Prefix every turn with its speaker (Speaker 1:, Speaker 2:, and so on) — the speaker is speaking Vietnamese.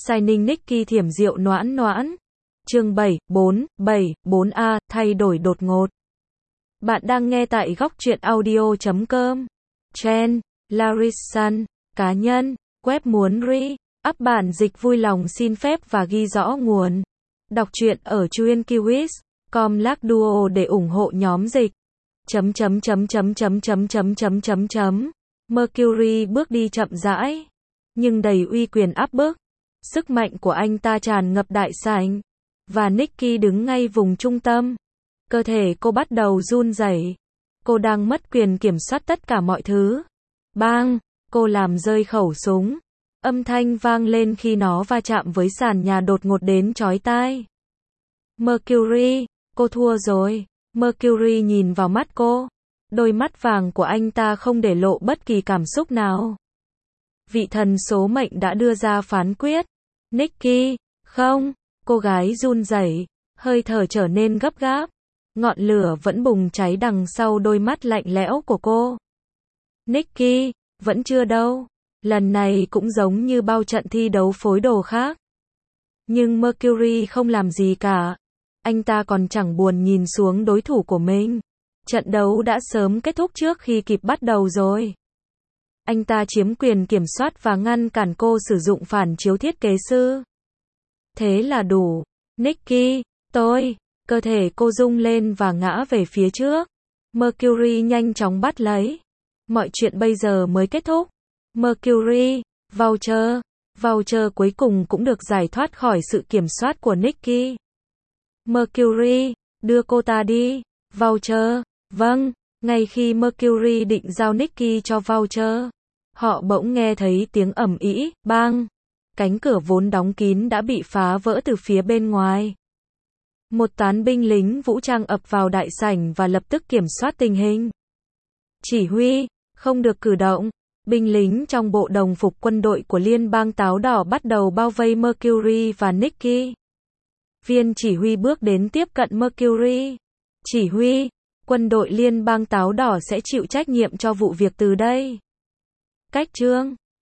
Speaker 1: Signing Nicky thiểm rượu noãn noãn. Chương 744A, thay đổi đột ngột. Bạn đang nghe tại góc truyện audio.com. Trend, Larison, cá nhân, web muốn up bản dịch vui lòng xin phép và ghi rõ nguồn. Đọc truyện ở chuyenkiwis.com /duo để ủng hộ nhóm dịch. Mercury bước đi chậm rãi, nhưng đầy uy quyền áp bức. Sức mạnh của anh ta tràn ngập đại sảnh, và Nicky đứng ngay vùng trung tâm. Cơ thể cô bắt đầu run rẩy. Cô đang mất quyền kiểm soát tất cả mọi thứ. Bang! Cô làm rơi khẩu súng. Âm thanh vang lên khi nó va chạm với sàn nhà đột ngột đến chói tai. Mercury, cô thua rồi. Mercury nhìn vào mắt cô. Đôi mắt vàng của anh ta không để lộ bất kỳ cảm xúc nào. Vị thần số mệnh đã đưa ra phán quyết. Nicky, không, cô gái run rẩy, hơi thở trở nên gấp gáp. Ngọn lửa vẫn bùng cháy đằng sau đôi mắt lạnh lẽo của cô. Nicky, vẫn chưa đâu. Lần này cũng giống như bao trận thi đấu phối đồ khác. Nhưng Mercury không làm gì cả. Anh ta còn chẳng buồn nhìn xuống đối thủ của mình. Trận đấu đã sớm kết thúc trước khi kịp bắt đầu rồi. Anh ta chiếm quyền kiểm soát và ngăn cản cô sử dụng phản chiếu thiết kế sư. Thế là đủ. Nicky, cơ thể cô rung lên và ngã về phía trước. Mercury nhanh chóng bắt lấy. Mọi chuyện bây giờ mới kết thúc. Mercury, voucher cuối cùng cũng được giải thoát khỏi sự kiểm soát của Nicky. Mercury, đưa cô ta đi. Voucher, vâng. Ngay khi Mercury định giao Nicky cho voucher, họ bỗng nghe thấy tiếng ầm ĩ, bang. Cánh cửa vốn đóng kín đã bị phá vỡ từ phía bên ngoài. Một toán binh lính vũ trang ập vào đại sảnh và lập tức kiểm soát tình hình. Chỉ huy, không được cử động. Binh lính trong bộ đồng phục quân đội của Liên bang Táo Đỏ bắt đầu bao vây Mercury và Nicky. Viên chỉ huy bước đến tiếp cận Mercury. Chỉ huy, quân đội Liên bang Táo Đỏ sẽ chịu trách nhiệm cho vụ việc từ đây. Cách chương